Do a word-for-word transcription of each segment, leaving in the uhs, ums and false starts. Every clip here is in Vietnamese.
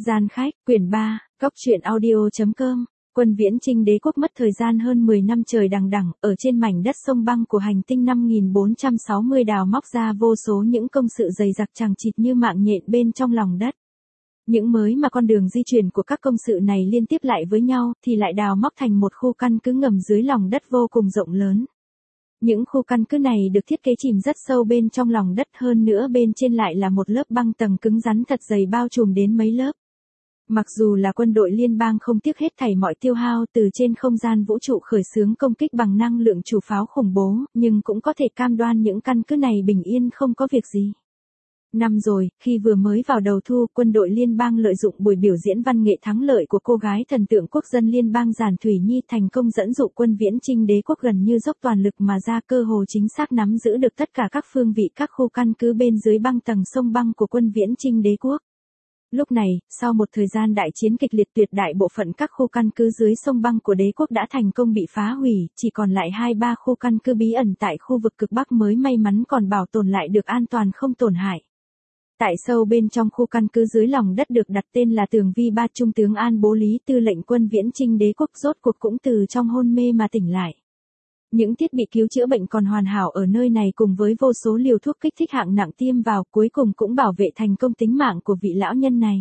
Gian khách, quyển ba, Cóc truyện audio.com. Quân Viễn Chinh đế quốc mất thời gian hơn mười năm trời đằng đẵng, ở trên mảnh đất sông băng của hành tinh năm nghìn bốn trăm sáu mươi đào móc ra vô số những công sự dày dặc chằng chịt như mạng nhện bên trong lòng đất. Những mới mà con đường di chuyển của các công sự này liên tiếp lại với nhau thì lại đào móc thành một khu căn cứ ngầm dưới lòng đất vô cùng rộng lớn. Những khu căn cứ này được thiết kế chìm rất sâu bên trong lòng đất, hơn nữa bên trên lại là một lớp băng tầng cứng rắn thật dày bao trùm đến mấy lớp. Mặc dù là quân đội liên bang không tiếc hết thảy mọi tiêu hao từ trên không gian vũ trụ khởi xướng công kích bằng năng lượng chủ pháo khủng bố, nhưng cũng có thể cam đoan những căn cứ này bình yên không có việc gì. Năm rồi, khi vừa mới vào đầu thu, quân đội liên bang lợi dụng buổi biểu diễn văn nghệ thắng lợi của cô gái thần tượng quốc dân liên bang Giản Thủy Nhi thành công dẫn dụ quân Viễn Chinh đế quốc gần như dốc toàn lực mà ra, cơ hồ chính xác nắm giữ được tất cả các phương vị các khu căn cứ bên dưới băng tầng sông băng của quân Viễn Chinh đế quốc. Lúc này, sau một thời gian đại chiến kịch liệt, tuyệt đại bộ phận các khu căn cứ dưới sông băng của đế quốc đã thành công bị phá hủy, chỉ còn lại hai ba khu căn cứ bí ẩn tại khu vực cực Bắc mới may mắn còn bảo tồn lại được an toàn không tổn hại. Tại sâu bên trong khu căn cứ dưới lòng đất được đặt tên là Tường Vi ba, Trung tướng An Bố Lý, tư lệnh quân Viễn Chinh đế quốc, rốt cuộc cũng từ trong hôn mê mà tỉnh lại. Những thiết bị cứu chữa bệnh còn hoàn hảo ở nơi này cùng với vô số liều thuốc kích thích hạng nặng tiêm vào, cuối cùng cũng bảo vệ thành công tính mạng của vị lão nhân này.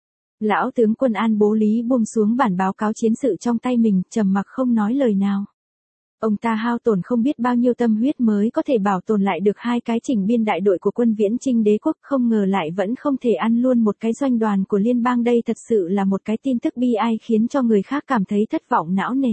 Lão tướng quân An Bố Lý buông xuống bản báo cáo chiến sự trong tay mình, trầm mặc không nói lời nào. Ông ta hao tổn không biết bao nhiêu tâm huyết mới có thể bảo tồn lại được hai cái chỉnh biên đại đội của quân Viễn Chinh đế quốc, không ngờ lại vẫn không thể ăn luôn một cái doanh đoàn của liên bang. Đây thật sự là một cái tin tức bi ai khiến cho người khác cảm thấy thất vọng não nề.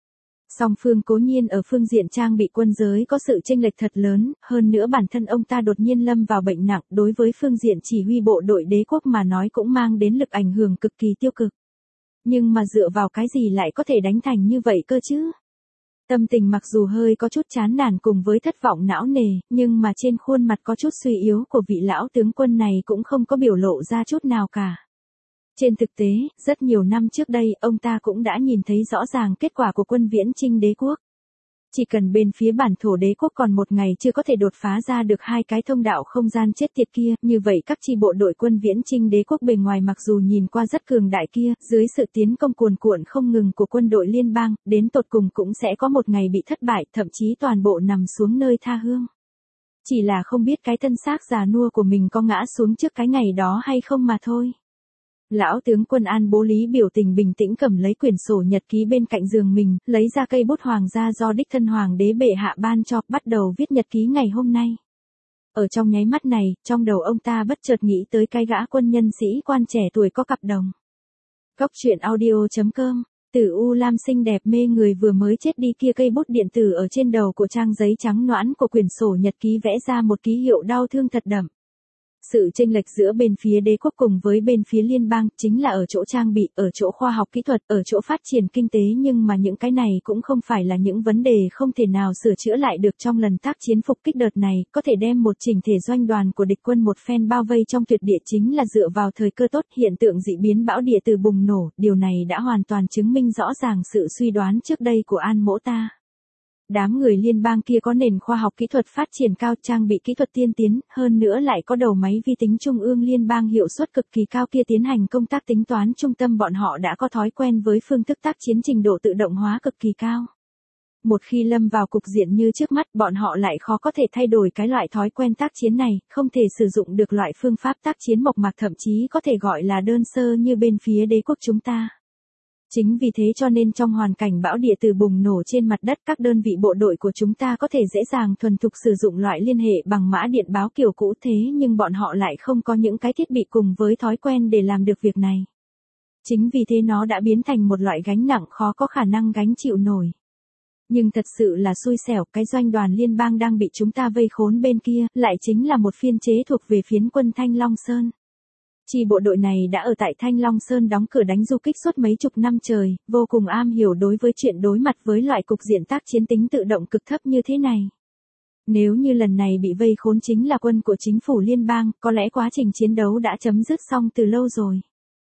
Song phương cố nhiên ở phương diện trang bị quân giới có sự chênh lệch thật lớn, hơn nữa bản thân ông ta đột nhiên lâm vào bệnh nặng, đối với phương diện chỉ huy bộ đội đế quốc mà nói cũng mang đến lực ảnh hưởng cực kỳ tiêu cực. Nhưng mà dựa vào cái gì lại có thể đánh thành như vậy cơ chứ? Tâm tình mặc dù hơi có chút chán nản cùng với thất vọng não nề, nhưng mà trên khuôn mặt có chút suy yếu của vị lão tướng quân này cũng không có biểu lộ ra chút nào cả. Trên thực tế, rất nhiều năm trước đây, ông ta cũng đã nhìn thấy rõ ràng kết quả của quân Viễn Chinh đế quốc. Chỉ cần bên phía bản thổ đế quốc còn một ngày chưa có thể đột phá ra được hai cái thông đạo không gian chết tiệt kia, như vậy các chi bộ đội quân Viễn Chinh đế quốc bề ngoài mặc dù nhìn qua rất cường đại kia, dưới sự tiến công cuồn cuộn không ngừng của quân đội liên bang, đến tột cùng cũng sẽ có một ngày bị thất bại, thậm chí toàn bộ nằm xuống nơi tha hương. Chỉ là không biết cái thân xác già nua của mình có ngã xuống trước cái ngày đó hay không mà thôi. Lão tướng quân An Bố Lý biểu tình bình tĩnh cầm lấy quyển sổ nhật ký bên cạnh giường mình, lấy ra cây bút hoàng gia do đích thân hoàng đế bệ hạ ban cho, bắt đầu viết nhật ký ngày hôm nay. Ở trong nháy mắt này, trong đầu ông ta bất chợt nghĩ tới cái gã quân nhân sĩ quan trẻ tuổi có cặp đồng. Cóc truyện audio.com. Tử U Lam xinh đẹp mê người vừa mới chết đi kia, cây bút điện tử ở trên đầu của trang giấy trắng nõn của quyển sổ nhật ký vẽ ra một ký hiệu đau thương thật đậm. Sự chênh lệch giữa bên phía đế quốc cùng với bên phía liên bang chính là ở chỗ trang bị, ở chỗ khoa học kỹ thuật, ở chỗ phát triển kinh tế, nhưng mà những cái này cũng không phải là những vấn đề không thể nào sửa chữa lại được. Trong lần tác chiến phục kích đợt này, có thể đem một chỉnh thể doanh đoàn của địch quân một phen bao vây trong tuyệt địa chính là dựa vào thời cơ tốt, hiện tượng dị biến bão địa từ bùng nổ, điều này đã hoàn toàn chứng minh rõ ràng sự suy đoán trước đây của An Mỗ ta. Đám người liên bang kia có nền khoa học kỹ thuật phát triển cao, trang bị kỹ thuật tiên tiến, hơn nữa lại có đầu máy vi tính trung ương liên bang hiệu suất cực kỳ cao kia tiến hành công tác tính toán trung tâm. Bọn họ đã có thói quen với phương thức tác chiến trình độ tự động hóa cực kỳ cao. Một khi lâm vào cục diện như trước mắt, bọn họ lại khó có thể thay đổi cái loại thói quen tác chiến này, không thể sử dụng được loại phương pháp tác chiến mộc mạc, thậm chí có thể gọi là đơn sơ như bên phía đế quốc chúng ta. Chính vì thế cho nên trong hoàn cảnh bão địa từ bùng nổ trên mặt đất, các đơn vị bộ đội của chúng ta có thể dễ dàng thuần thục sử dụng loại liên hệ bằng mã điện báo kiểu cũ, thế nhưng bọn họ lại không có những cái thiết bị cùng với thói quen để làm được việc này. Chính vì thế nó đã biến thành một loại gánh nặng khó có khả năng gánh chịu nổi. Nhưng thật sự là xui xẻo, cái doanh đoàn liên bang đang bị chúng ta vây khốn bên kia, lại chính là một phiên chế thuộc về phiến quân Thanh Long Sơn. Chi bộ đội này đã ở tại Thanh Long Sơn đóng cửa đánh du kích suốt mấy chục năm trời, vô cùng am hiểu đối với chuyện đối mặt với loại cục diện tác chiến tính tự động cực thấp như thế này. Nếu như lần này bị vây khốn chính là quân của chính phủ liên bang, có lẽ quá trình chiến đấu đã chấm dứt xong từ lâu rồi.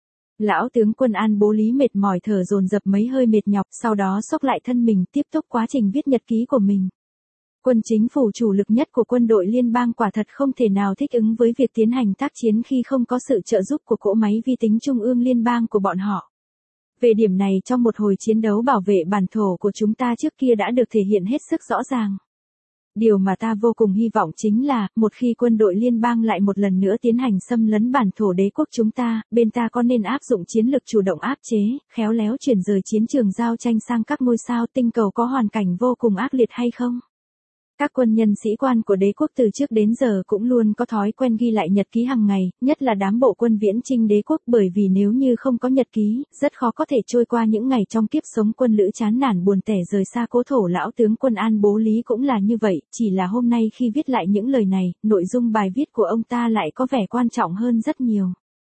Lão tướng quân An Bố Lý mệt mỏi thở dồn dập mấy hơi mệt nhọc, sau đó xốc lại thân mình tiếp tục quá trình viết nhật ký của mình. Quân chính phủ chủ lực nhất của quân đội liên bang quả thật không thể nào thích ứng với việc tiến hành tác chiến khi không có sự trợ giúp của cỗ máy vi tính trung ương liên bang của bọn họ. Về điểm này trong một hồi chiến đấu bảo vệ bản thổ của chúng ta trước kia đã được thể hiện hết sức rõ ràng. Điều mà ta vô cùng hy vọng chính là, một khi quân đội liên bang lại một lần nữa tiến hành xâm lấn bản thổ đế quốc chúng ta, bên ta có nên áp dụng chiến lược chủ động áp chế, khéo léo chuyển rời chiến trường giao tranh sang các ngôi sao tinh cầu có hoàn cảnh vô cùng ác liệt hay không? Các quân nhân sĩ quan của đế quốc từ trước đến giờ cũng luôn có thói quen ghi lại nhật ký hàng ngày, nhất là đám bộ quân viễn chinh đế quốc, bởi vì nếu như không có nhật ký, rất khó có thể trôi qua những ngày trong kiếp sống quân lữ chán nản buồn tẻ rời xa cố thổ. Lão tướng quân An Bố Lý cũng là như vậy, chỉ là hôm nay khi viết lại những lời này, nội dung bài viết của ông ta lại có vẻ quan trọng hơn rất nhiều.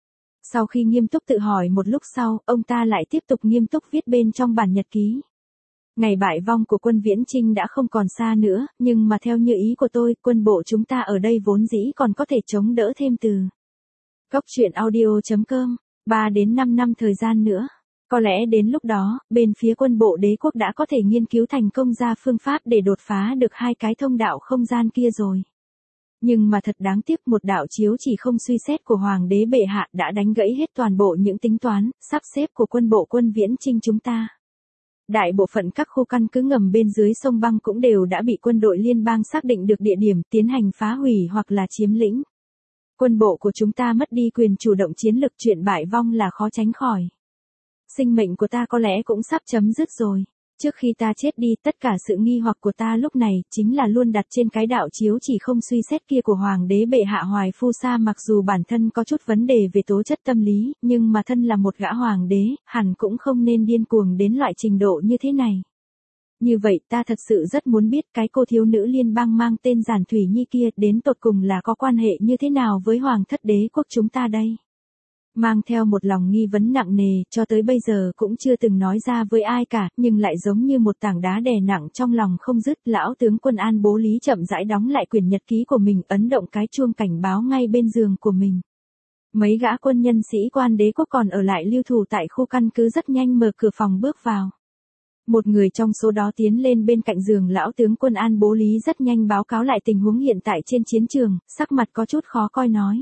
Sau khi nghiêm túc tự hỏi một lúc sau, ông ta lại tiếp tục nghiêm túc viết bên trong bản nhật ký. Ngày bại vong của quân viễn chinh đã không còn xa nữa, nhưng mà theo như ý của tôi, quân bộ chúng ta ở đây vốn dĩ còn có thể chống đỡ thêm từ Cốc truyện audio chấm com, ba đến năm năm thời gian nữa. Có lẽ đến lúc đó, bên phía quân bộ đế quốc đã có thể nghiên cứu thành công ra phương pháp để đột phá được hai cái thông đạo không gian kia rồi. Nhưng mà thật đáng tiếc, một đạo chiếu chỉ không suy xét của Hoàng đế bệ hạ đã đánh gãy hết toàn bộ những tính toán, sắp xếp của quân bộ quân viễn chinh chúng ta. Đại bộ phận các khu căn cứ ngầm bên dưới sông băng cũng đều đã bị quân đội liên bang xác định được địa điểm, tiến hành phá hủy hoặc là chiếm lĩnh. Quân bộ của chúng ta mất đi quyền chủ động chiến lực, chuyện bại vong là khó tránh khỏi. Sinh mệnh của ta có lẽ cũng sắp chấm dứt rồi. Trước khi ta chết đi, tất cả sự nghi hoặc của ta lúc này chính là luôn đặt trên cái đạo chiếu chỉ không suy xét kia của Hoàng đế bệ hạ Hoài Phu Sa. Mặc dù bản thân có chút vấn đề về tố chất tâm lý, nhưng mà thân là một gã hoàng đế, hẳn cũng không nên điên cuồng đến loại trình độ như thế này. Như vậy ta thật sự rất muốn biết cái cô thiếu nữ liên bang mang tên Giản Thủy Nhi kia đến tột cùng là có quan hệ như thế nào với Hoàng thất đế quốc chúng ta đây. Mang theo một lòng nghi vấn nặng nề, cho tới bây giờ cũng chưa từng nói ra với ai cả, nhưng lại giống như một tảng đá đè nặng trong lòng không dứt. Lão tướng quân An Bố Lý chậm rãi đóng lại quyển nhật ký của mình, ấn động cái chuông cảnh báo ngay bên giường của mình. Mấy gã quân nhân sĩ quan đế quốc còn ở lại lưu thủ tại khu căn cứ rất nhanh mở cửa phòng bước vào. Một người trong số đó tiến lên bên cạnh giường lão tướng quân An Bố Lý, rất nhanh báo cáo lại tình huống hiện tại trên chiến trường, sắc mặt có chút khó coi nói.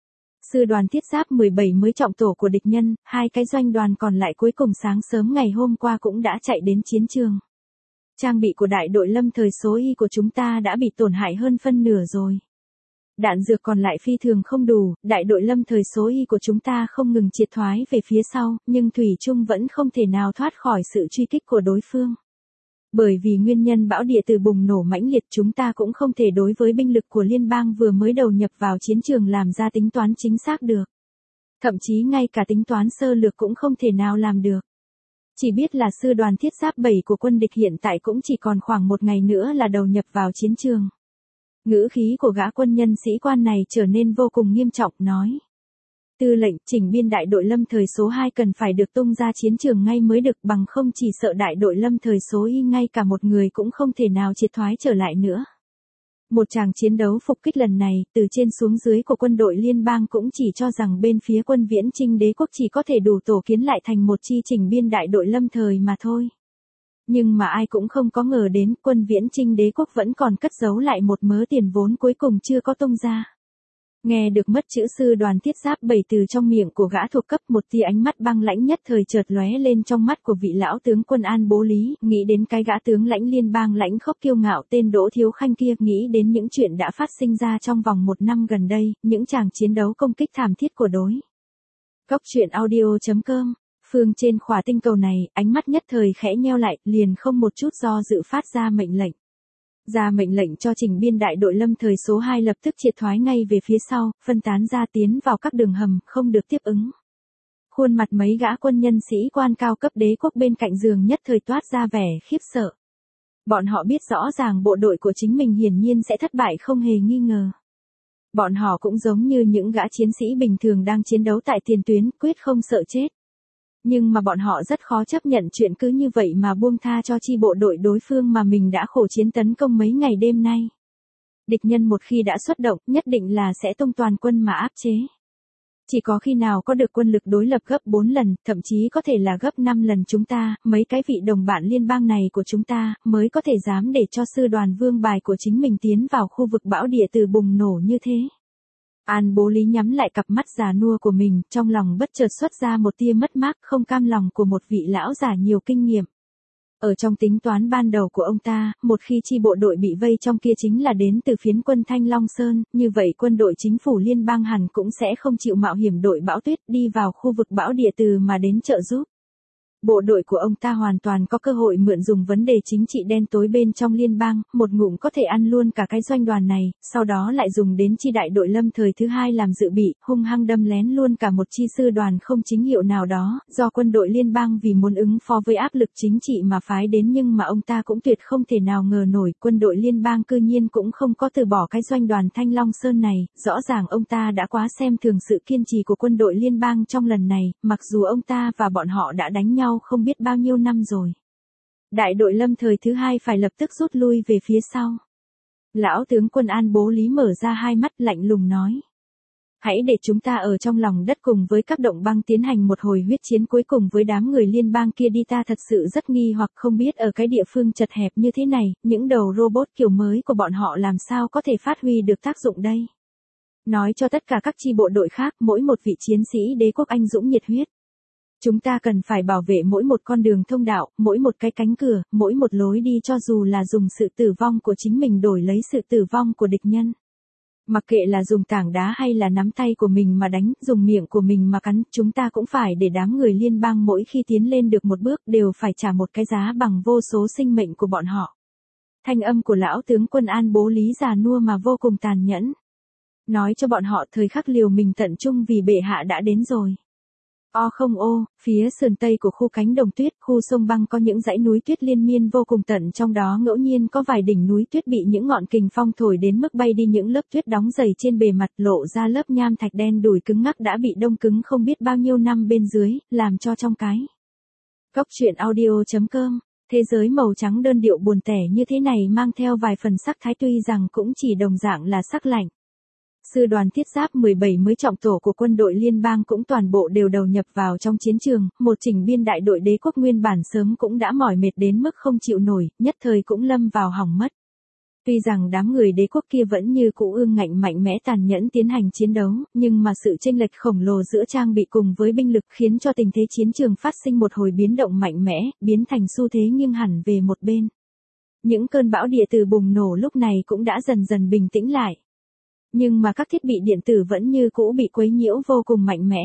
Sư đoàn thiết giáp mười bảy mới trọng tổ của địch nhân, hai cái doanh đoàn còn lại cuối cùng sáng sớm ngày hôm qua cũng đã chạy đến chiến trường. Trang bị của đại đội lâm thời số Y của chúng ta đã bị tổn hại hơn phân nửa rồi. Đạn dược còn lại phi thường không đủ, đại đội lâm thời số Y của chúng ta không ngừng triệt thoái về phía sau, nhưng thủy chung vẫn không thể nào thoát khỏi sự truy kích của đối phương. Bởi vì nguyên nhân bão địa từ bùng nổ mãnh liệt, chúng ta cũng không thể đối với binh lực của liên bang vừa mới đầu nhập vào chiến trường làm ra tính toán chính xác được. Thậm chí ngay cả tính toán sơ lược cũng không thể nào làm được. Chỉ biết là sư đoàn thiết giáp bảy của quân địch hiện tại cũng chỉ còn khoảng một ngày nữa là đầu nhập vào chiến trường. Ngữ khí của gã quân nhân sĩ quan này trở nên vô cùng nghiêm trọng, nói. Tư lệnh, chỉnh biên đại đội lâm thời số hai cần phải được tung ra chiến trường ngay mới được, bằng không chỉ sợ đại đội lâm thời số Y ngay cả một người cũng không thể nào triệt thoái trở lại nữa. Một tràng chiến đấu phục kích lần này, từ trên xuống dưới của quân đội liên bang cũng chỉ cho rằng bên phía quân viễn chinh đế quốc chỉ có thể đủ tổ kiến lại thành một chi chỉnh biên đại đội lâm thời mà thôi. Nhưng mà ai cũng không có ngờ đến quân viễn chinh đế quốc vẫn còn cất giấu lại một mớ tiền vốn cuối cùng chưa có tung ra. Nghe được mất chữ sư đoàn thiết giáp bảy từ trong miệng của gã thuộc cấp, một tia ánh mắt băng lãnh nhất thời chợt lóe lên trong mắt của vị lão tướng quân An Bố Lý, nghĩ đến cái gã tướng lãnh liên bang lãnh khốc kiêu ngạo tên Đỗ Thiếu Khanh kia, nghĩ đến những chuyện đã phát sinh ra trong vòng một năm gần đây, những tràng chiến đấu công kích thảm thiết của đối. Cốc truyện audio chấm com, phương trên khỏa tinh cầu này, ánh mắt nhất thời khẽ nheo lại, liền không một chút do dự phát ra mệnh lệnh. Ra mệnh lệnh cho chỉnh biên đại đội lâm thời số hai lập tức triệt thoái ngay về phía sau, phân tán ra tiến vào các đường hầm, không được tiếp ứng. Khuôn mặt mấy gã quân nhân sĩ quan cao cấp đế quốc bên cạnh giường nhất thời toát ra vẻ khiếp sợ. Bọn họ biết rõ ràng bộ đội của chính mình hiển nhiên sẽ thất bại không hề nghi ngờ. Bọn họ cũng giống như những gã chiến sĩ bình thường đang chiến đấu tại tiền tuyến, quyết không sợ chết. Nhưng mà bọn họ rất khó chấp nhận chuyện cứ như vậy mà buông tha cho chi bộ đội đối phương mà mình đã khổ chiến tấn công mấy ngày đêm nay. Địch nhân một khi đã xuất động, nhất định là sẽ tung toàn quân mà áp chế. Chỉ có khi nào có được quân lực đối lập gấp bốn lần, thậm chí có thể là gấp năm lần chúng ta, mấy cái vị đồng bạn liên bang này của chúng ta, mới có thể dám để cho sư đoàn vương bài của chính mình tiến vào khu vực bão địa từ bùng nổ như thế. An Bố Lý nhắm lại cặp mắt già nua của mình, trong lòng bất chợt xuất ra một tia mất mát không cam lòng của một vị lão già nhiều kinh nghiệm. Ở trong tính toán ban đầu của ông ta, một khi chi bộ đội bị vây trong kia chính là đến từ phiến quân Thanh Long Sơn, như vậy quân đội chính phủ liên bang hẳn cũng sẽ không chịu mạo hiểm đội bão tuyết đi vào khu vực bão địa từ mà đến trợ giúp. Bộ đội của ông ta hoàn toàn có cơ hội mượn dùng vấn đề chính trị đen tối bên trong liên bang, một ngụm có thể ăn luôn cả cái doanh đoàn này, sau đó lại dùng đến chi đại đội lâm thời thứ hai làm dự bị, hung hăng đâm lén luôn cả một chi sư đoàn không chính hiệu nào đó, do quân đội liên bang vì muốn ứng phó với áp lực chính trị mà phái đến, nhưng mà ông ta cũng tuyệt không thể nào ngờ nổi, quân đội liên bang cư nhiên cũng không có từ bỏ cái doanh đoàn Thanh Long Sơn này, rõ ràng ông ta đã quá xem thường sự kiên trì của quân đội liên bang trong lần này, mặc dù ông ta và bọn họ đã đánh nhau không biết bao nhiêu năm rồi. Đại đội lâm thời thứ hai phải lập tức rút lui về phía sau. Lão tướng quân An Bố Lý mở ra hai mắt lạnh lùng nói. Hãy để chúng ta ở trong lòng đất cùng với các động băng tiến hành một hồi huyết chiến cuối cùng với đám người liên bang kia đi, ta thật sự rất nghi hoặc không biết ở cái địa phương chật hẹp như thế này, những đầu robot kiểu mới của bọn họ làm sao có thể phát huy được tác dụng đây. Nói cho tất cả các chi bộ đội khác, mỗi một vị chiến sĩ đế quốc anh dũng nhiệt huyết. Chúng ta cần phải bảo vệ mỗi một con đường thông đạo, mỗi một cái cánh cửa, mỗi một lối đi cho dù là dùng sự tử vong của chính mình đổi lấy sự tử vong của địch nhân. Mặc kệ là dùng tảng đá hay là nắm tay của mình mà đánh, dùng miệng của mình mà cắn, chúng ta cũng phải để đám người liên bang mỗi khi tiến lên được một bước đều phải trả một cái giá bằng vô số sinh mệnh của bọn họ. Thanh âm của lão tướng quân An Bố Lý già nua mà vô cùng tàn nhẫn. Nói cho bọn họ thời khắc liều mình tận trung vì bệ hạ đã đến rồi. O không ô, phía sườn tây của khu cánh đồng tuyết, khu sông băng có những dãy núi tuyết liên miên vô cùng tận, trong đó ngẫu nhiên có vài đỉnh núi tuyết bị những ngọn kình phong thổi đến mức bay đi, những lớp tuyết đóng dày trên bề mặt lộ ra lớp nham thạch đen đủi cứng ngắc đã bị đông cứng không biết bao nhiêu năm bên dưới, làm cho trong cái. Góc truyện audio chấm com, thế giới màu trắng đơn điệu buồn tẻ như thế này mang theo vài phần sắc thái tuy rằng cũng chỉ đồng dạng là sắc lạnh. Sư đoàn thiết giáp mười bảy mới trọng tổ của quân đội liên bang cũng toàn bộ đều đầu nhập vào trong chiến trường, một chỉnh biên đại đội đế quốc nguyên bản sớm cũng đã mỏi mệt đến mức không chịu nổi, nhất thời cũng lâm vào hỏng mất. Tuy rằng đám người đế quốc kia vẫn như cũ ương ngạnh mạnh mẽ tàn nhẫn tiến hành chiến đấu, nhưng mà sự chênh lệch khổng lồ giữa trang bị cùng với binh lực khiến cho tình thế chiến trường phát sinh một hồi biến động mạnh mẽ, biến thành xu thế nghiêng hẳn về một bên. Những cơn bão địa từ bùng nổ lúc này cũng đã dần dần bình tĩnh lại. Nhưng mà các thiết bị điện tử vẫn như cũ bị quấy nhiễu vô cùng mạnh mẽ.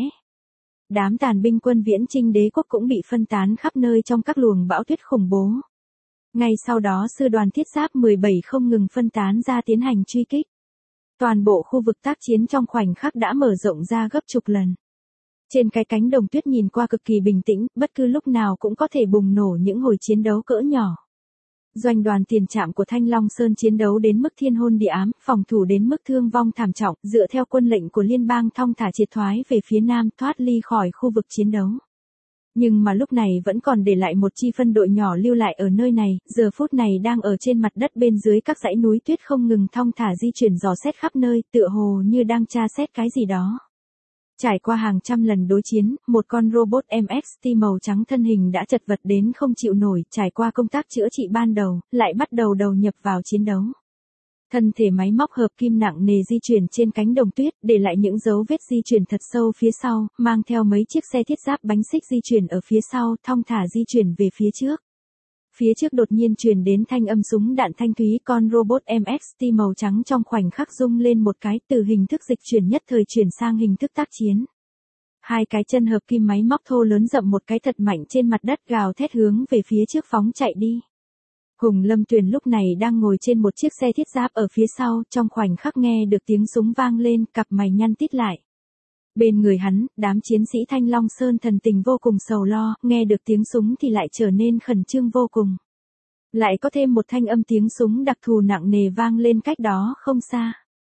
Đám tàn binh quân Viễn Chinh đế quốc cũng bị phân tán khắp nơi trong các luồng bão tuyết khủng bố. Ngay sau đó sư đoàn thiết giáp mười bảy không ngừng phân tán ra tiến hành truy kích. Toàn bộ khu vực tác chiến trong khoảnh khắc đã mở rộng ra gấp chục lần. Trên cái cánh đồng tuyết nhìn qua cực kỳ bình tĩnh, bất cứ lúc nào cũng có thể bùng nổ những hồi chiến đấu cỡ nhỏ. Doanh đoàn tiền trạm của Thanh Long Sơn chiến đấu đến mức thiên hôn địa ám, phòng thủ đến mức thương vong thảm trọng, dựa theo quân lệnh của liên bang thong thả triệt thoái về phía nam, thoát ly khỏi khu vực chiến đấu. Nhưng mà lúc này vẫn còn để lại một chi phân đội nhỏ lưu lại ở nơi này, giờ phút này đang ở trên mặt đất bên dưới các dãy núi tuyết không ngừng thong thả di chuyển dò xét khắp nơi, tựa hồ như đang tra xét cái gì đó. Trải qua hàng trăm lần đối chiến, một con robot em ích tê màu trắng thân hình đã chật vật đến không chịu nổi, trải qua công tác chữa trị ban đầu, lại bắt đầu đầu nhập vào chiến đấu. Thân thể máy móc hợp kim nặng nề di chuyển trên cánh đồng tuyết, để lại những dấu vết di chuyển thật sâu phía sau, mang theo mấy chiếc xe thiết giáp bánh xích di chuyển ở phía sau, thong thả di chuyển về phía trước. Phía trước đột nhiên truyền đến thanh âm súng đạn thanh thúy, con robot em ích tê màu trắng trong khoảnh khắc rung lên một cái, từ hình thức dịch chuyển nhất thời chuyển sang hình thức tác chiến. Hai cái chân hợp kim máy móc thô lớn dậm một cái thật mạnh trên mặt đất, gào thét hướng về phía trước phóng chạy đi. Hùng Lâm Tuyền lúc này đang ngồi trên một chiếc xe thiết giáp ở phía sau, trong khoảnh khắc nghe được tiếng súng vang lên, cặp mày nhăn tít lại. Bên người hắn, đám chiến sĩ Thanh Long Sơn thần tình vô cùng sầu lo, nghe được tiếng súng thì lại trở nên khẩn trương vô cùng. Lại có thêm một thanh âm tiếng súng đặc thù nặng nề vang lên cách đó không xa.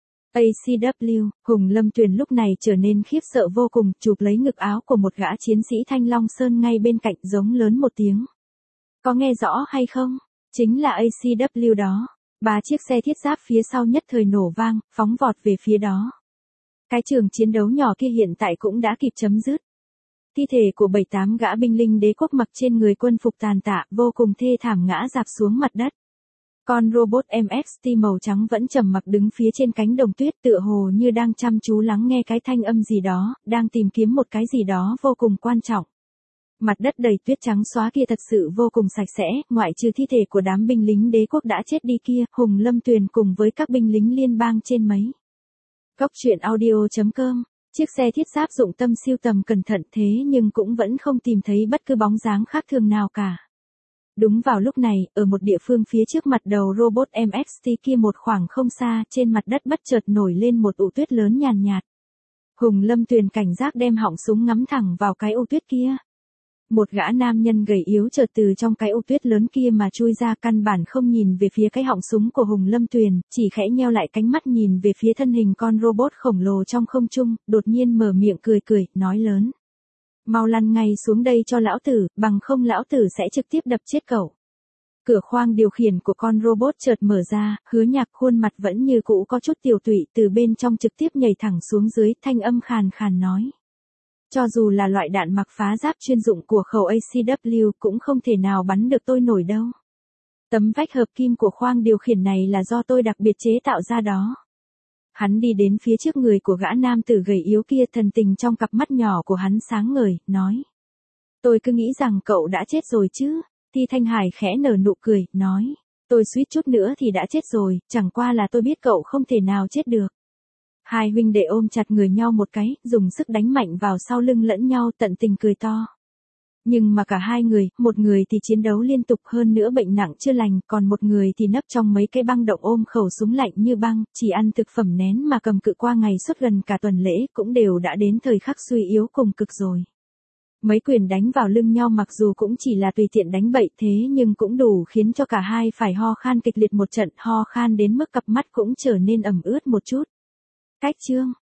a xê vê, Hùng Lâm Tuyền lúc này trở nên khiếp sợ vô cùng, chụp lấy ngực áo của một gã chiến sĩ Thanh Long Sơn ngay bên cạnh, giống lớn một tiếng. Có nghe rõ hay không? Chính là a xê vê đó. Ba chiếc xe thiết giáp phía sau nhất thời nổ vang, phóng vọt về phía đó. Cái trường chiến đấu nhỏ kia hiện tại cũng đã kịp chấm dứt. Thi thể của bảy tám gã binh lính đế quốc mặc trên người quân phục tàn tạ, vô cùng thê thảm ngã rạp xuống mặt đất. Con robot em ích tê màu trắng vẫn trầm mặc đứng phía trên cánh đồng tuyết, tựa hồ như đang chăm chú lắng nghe cái thanh âm gì đó, đang tìm kiếm một cái gì đó vô cùng quan trọng. Mặt đất đầy tuyết trắng xóa kia thật sự vô cùng sạch sẽ, ngoại trừ thi thể của đám binh lính đế quốc đã chết đi kia, Hùng Lâm Tuyền cùng với các binh lính liên bang trên mấy. Cốc truyện audio chấm com. Chiếc xe thiết giáp dụng tâm siêu tầm cẩn thận thế nhưng cũng vẫn không tìm thấy bất cứ bóng dáng khác thường nào cả. Đúng vào lúc này, ở một địa phương phía trước mặt đầu robot em ích tê kia một khoảng không xa, trên mặt đất bất chợt nổi lên một ụ tuyết lớn nhàn nhạt. Hùng Lâm Tuyền cảnh giác đem họng súng ngắm thẳng vào cái ụ tuyết kia. Một gã nam nhân gầy yếu chợt từ trong cái ụ tuyết lớn kia mà chui ra, căn bản không nhìn về phía cái họng súng của Hùng Lâm Tuyền, chỉ khẽ nheo lại cánh mắt nhìn về phía thân hình con robot khổng lồ trong không trung, đột nhiên mở miệng cười cười, nói lớn. Mau lăn ngay xuống đây cho lão tử, bằng không lão tử sẽ trực tiếp đập chết cậu. Cửa khoang điều khiển của con robot chợt mở ra, Hứa Nhạc khuôn mặt vẫn như cũ có chút tiều tụy, từ bên trong trực tiếp nhảy thẳng xuống dưới, thanh âm khàn khàn nói. Cho dù là loại đạn mặc phá giáp chuyên dụng của khẩu a xê vê cũng không thể nào bắn được tôi nổi đâu. Tấm vách hợp kim của khoang điều khiển này là do tôi đặc biệt chế tạo ra đó. Hắn đi đến phía trước người của gã nam tử gầy yếu kia, thần tình trong cặp mắt nhỏ của hắn sáng ngời, nói. Tôi cứ nghĩ rằng cậu đã chết rồi chứ. Thi Thanh Hải khẽ nở nụ cười, nói. Tôi suýt chút nữa thì đã chết rồi, chẳng qua là tôi biết cậu không thể nào chết được. Hai huynh đệ ôm chặt người nhau một cái, dùng sức đánh mạnh vào sau lưng lẫn nhau, tận tình cười to. Nhưng mà cả hai người, một người thì chiến đấu liên tục, hơn nữa bệnh nặng chưa lành, còn một người thì nấp trong mấy cái băng động ôm khẩu súng lạnh như băng, chỉ ăn thực phẩm nén mà cầm cự qua ngày suốt gần cả tuần lễ, cũng đều đã đến thời khắc suy yếu cùng cực rồi. Mấy quyền đánh vào lưng nhau mặc dù cũng chỉ là tùy tiện đánh bậy thế nhưng cũng đủ khiến cho cả hai phải ho khan kịch liệt một trận, ho khan đến mức cặp mắt cũng trở nên ẩm ướt một chút. Cách chương